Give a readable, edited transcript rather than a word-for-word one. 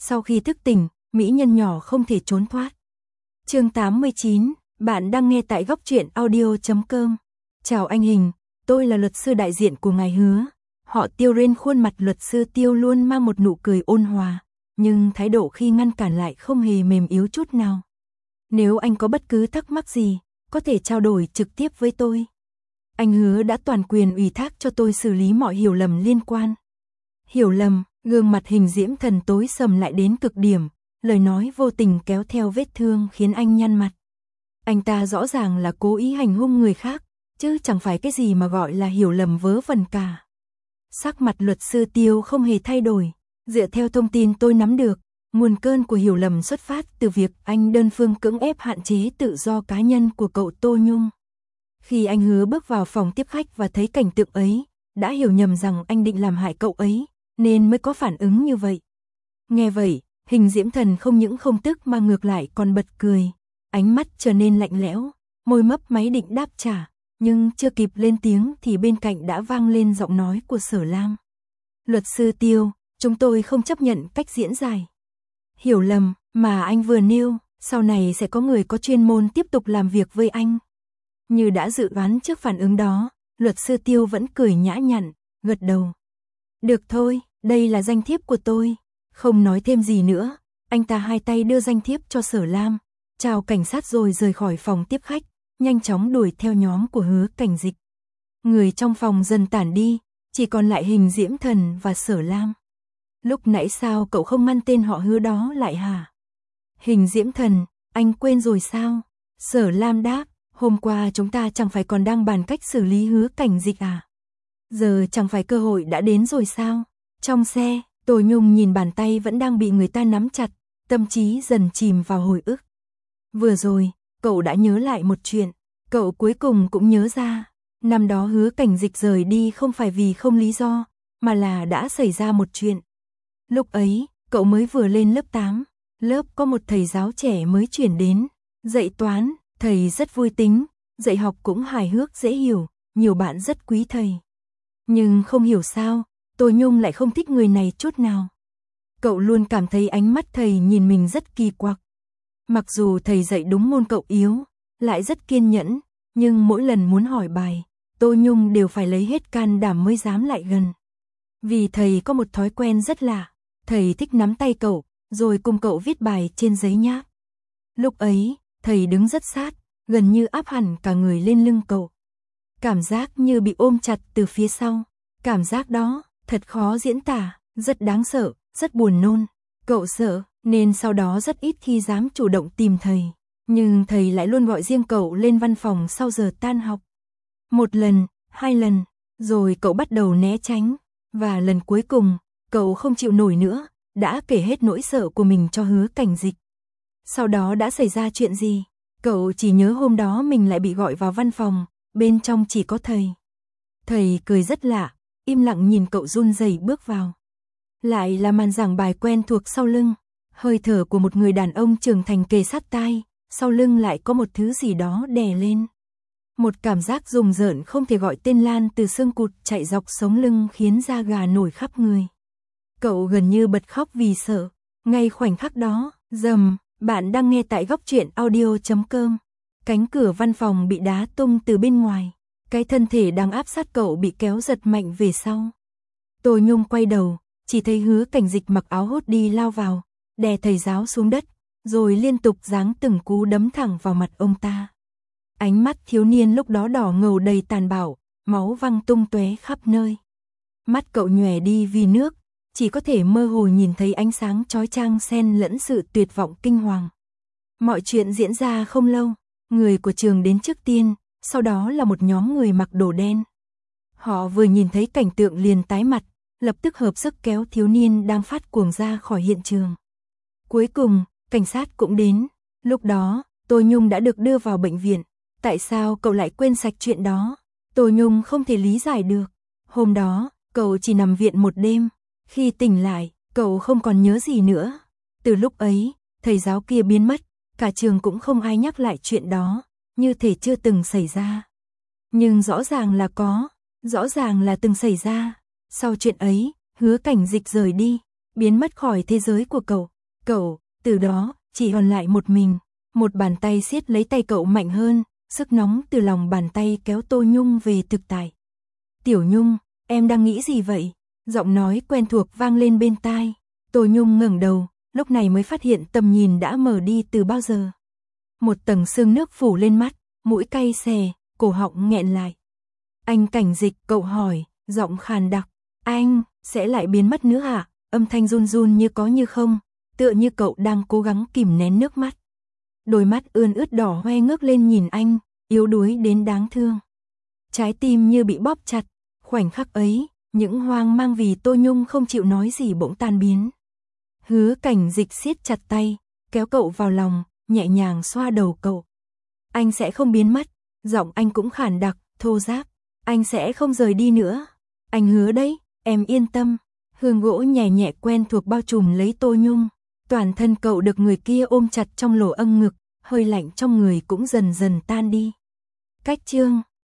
Sau khi thức tỉnh, mỹ nhân nhỏ không thể trốn thoát. Chương 89, bạn đang nghe tại góc truyện audio.com. Chào anh Hình, tôi là luật sư đại diện của ngài Hứa. Họ Tiêu. Trên khuôn mặt luật sư Tiêu luôn mang một nụ cười ôn hòa, nhưng thái độ khi ngăn cản lại không hề mềm yếu chút nào. Nếu anh có bất cứ thắc mắc gì, có thể trao đổi trực tiếp với tôi. Anh Hứa đã toàn quyền ủy thác cho tôi xử lý mọi hiểu lầm liên quan. Hiểu lầm, gương mặt Hình Diễm Thần tối sầm lại đến cực điểm, lời nói vô tình kéo theo vết thương khiến anh nhăn mặt. Anh ta rõ ràng là cố ý hành hung người khác, chứ chẳng phải cái gì mà gọi là hiểu lầm vớ vẩn cả. Sắc mặt luật sư Tiêu không hề thay đổi, dựa theo thông tin tôi nắm được, nguồn cơn của hiểu lầm xuất phát từ việc anh đơn phương cưỡng ép hạn chế tự do cá nhân của cậu Tô Nhung. Khi anh Hứa bước vào phòng tiếp khách và thấy cảnh tượng ấy, đã hiểu nhầm rằng anh định làm hại cậu ấy, nên mới có phản ứng như vậy. Nghe vậy, Hình Diễm Thần không những không tức mà ngược lại còn bật cười, ánh mắt trở nên lạnh lẽo, môi mấp máy định đáp trả, nhưng chưa kịp lên tiếng thì bên cạnh đã vang lên giọng nói của Sở Lam. Luật sư Tiêu, chúng tôi không chấp nhận cách diễn giải. Hiểu lầm mà anh vừa nêu, sau này sẽ có người có chuyên môn tiếp tục làm việc với anh. Như đã dự đoán trước phản ứng đó, luật sư Tiêu vẫn cười nhã nhặn, gật đầu. Được thôi, đây là danh thiếp của tôi. Không nói thêm gì nữa, anh ta hai tay đưa danh thiếp cho Sở Lam, chào cảnh sát rồi rời khỏi phòng tiếp khách, nhanh chóng đuổi theo nhóm của Hứa Cảnh Dịch. Người trong phòng dần tản đi, chỉ còn lại Hình Diễm Thần và Sở Lam. Lúc nãy sao cậu không ngăn tên họ Hứa đó lại hả? Hình Diễm Thần, anh quên rồi sao? Sở Lam đáp, hôm qua chúng ta chẳng phải còn đang bàn cách xử lý Hứa Cảnh Dịch à? Giờ chẳng phải cơ hội đã đến rồi sao? Trong xe, Tô Nhung nhìn bàn tay vẫn đang bị người ta nắm chặt, tâm trí dần chìm vào hồi ức. Vừa rồi, cậu đã nhớ lại một chuyện, cậu cuối cùng cũng nhớ ra, năm đó Hứa Cảnh Dịch rời đi không phải vì không lý do, mà là đã xảy ra một chuyện. Lúc ấy, cậu mới vừa lên lớp 8, lớp có một thầy giáo trẻ mới chuyển đến, dạy toán, thầy rất vui tính, dạy học cũng hài hước dễ hiểu, nhiều bạn rất quý thầy. Nhưng không hiểu sao, Tô Nhung lại không thích người này chút nào. Cậu luôn cảm thấy ánh mắt thầy nhìn mình rất kỳ quặc. Mặc dù thầy dạy đúng môn cậu yếu, lại rất kiên nhẫn, nhưng mỗi lần muốn hỏi bài, Tô Nhung đều phải lấy hết can đảm mới dám lại gần. Vì thầy có một thói quen rất lạ, thầy thích nắm tay cậu, rồi cùng cậu viết bài trên giấy nháp. Lúc ấy, thầy đứng rất sát, gần như áp hẳn cả người lên lưng cậu. Cảm giác như bị ôm chặt từ phía sau. Cảm giác đó, thật khó diễn tả, rất đáng sợ, rất buồn nôn. Cậu sợ, nên sau đó rất ít khi dám chủ động tìm thầy. Nhưng thầy lại luôn gọi riêng cậu lên văn phòng sau giờ tan học. Một lần, hai lần, rồi cậu bắt đầu né tránh. Và lần cuối cùng, cậu không chịu nổi nữa, đã kể hết nỗi sợ của mình cho Hứa Cảnh Dịch. Sau đó đã xảy ra chuyện gì? Cậu chỉ nhớ hôm đó mình lại bị gọi vào văn phòng, bên trong chỉ có thầy. Thầy cười rất lạ, im lặng nhìn cậu run rẩy bước vào. Lại là màn giảng bài quen thuộc sau lưng, hơi thở của một người đàn ông trưởng thành kề sát tai, sau lưng lại có một thứ gì đó đè lên. Một cảm giác rùng rợn không thể gọi tên lan từ xương cụt chạy dọc sống lưng khiến da gà nổi khắp người. Cậu gần như bật khóc vì sợ. Ngay khoảnh khắc đó, rầm, bạn đang nghe tại góc truyện audio.com. Cánh cửa văn phòng bị đá tung từ bên ngoài. Cái thân thể đang áp sát cậu bị kéo giật mạnh về sau. Tô Nhung quay đầu, chỉ thấy Hứa Cảnh Dịch mặc áo hốt đi lao vào, đè thầy giáo xuống đất, rồi liên tục giáng từng cú đấm thẳng vào mặt ông ta. Ánh mắt thiếu niên lúc đó đỏ ngầu đầy tàn bạo, máu văng tung tóe khắp nơi. Mắt cậu nhòe đi vì nước, chỉ có thể mơ hồ nhìn thấy ánh sáng chói chang xen lẫn sự tuyệt vọng kinh hoàng. Mọi chuyện diễn ra không lâu, người của trường đến trước tiên, sau đó là một nhóm người mặc đồ đen. Họ vừa nhìn thấy cảnh tượng liền tái mặt, lập tức hợp sức kéo thiếu niên đang phát cuồng ra khỏi hiện trường. Cuối cùng, cảnh sát cũng đến. Lúc đó, Tô Nhung đã được đưa vào bệnh viện. Tại sao cậu lại quên sạch chuyện đó? Tô Nhung không thể lý giải được. Hôm đó, cậu chỉ nằm viện một đêm. Khi tỉnh lại, cậu không còn nhớ gì nữa. Từ lúc ấy, thầy giáo kia biến mất, cả trường cũng không ai nhắc lại chuyện đó, như thể chưa từng xảy ra. Nhưng rõ ràng là có, rõ ràng là từng xảy ra. Sau chuyện ấy, Hứa Cảnh Dịch rời đi, biến mất khỏi thế giới của cậu. Cậu, từ đó, chỉ còn lại một mình. Một bàn tay siết lấy tay cậu mạnh hơn, sức nóng từ lòng bàn tay kéo Tô Nhung về thực tại. Tiểu Nhung, em đang nghĩ gì vậy? Giọng nói quen thuộc vang lên bên tai. Tô Nhung ngẩng đầu, lúc này mới phát hiện tầm nhìn đã mở đi từ bao giờ. Một tầng sương nước phủ lên mắt, mũi cay xè, cổ họng nghẹn lại. Anh Cảnh Dịch, cậu hỏi, giọng khàn đặc. Anh, sẽ lại biến mất nữa hả? Âm thanh run run như có như không, tựa như cậu đang cố gắng kìm nén nước mắt. Đôi mắt ươn ướt đỏ hoe ngước lên nhìn anh, yếu đuối đến đáng thương. Trái tim như bị bóp chặt, khoảnh khắc ấy, những hoang mang vì Tô Nhung không chịu nói gì bỗng tan biến. Hứa Cảnh Dịch siết chặt tay, kéo cậu vào lòng, nhẹ nhàng xoa đầu cậu. Anh sẽ không biến mất, giọng anh cũng khàn đặc, thô ráp. Anh sẽ không rời đi nữa. Anh hứa đấy, em yên tâm. Hương gỗ nhẹ nhẹ quen thuộc bao trùm lấy Tô Nhung. Toàn thân cậu được người kia ôm chặt trong lỗ âng ngực, hơi lạnh trong người cũng dần dần tan đi. Cách chương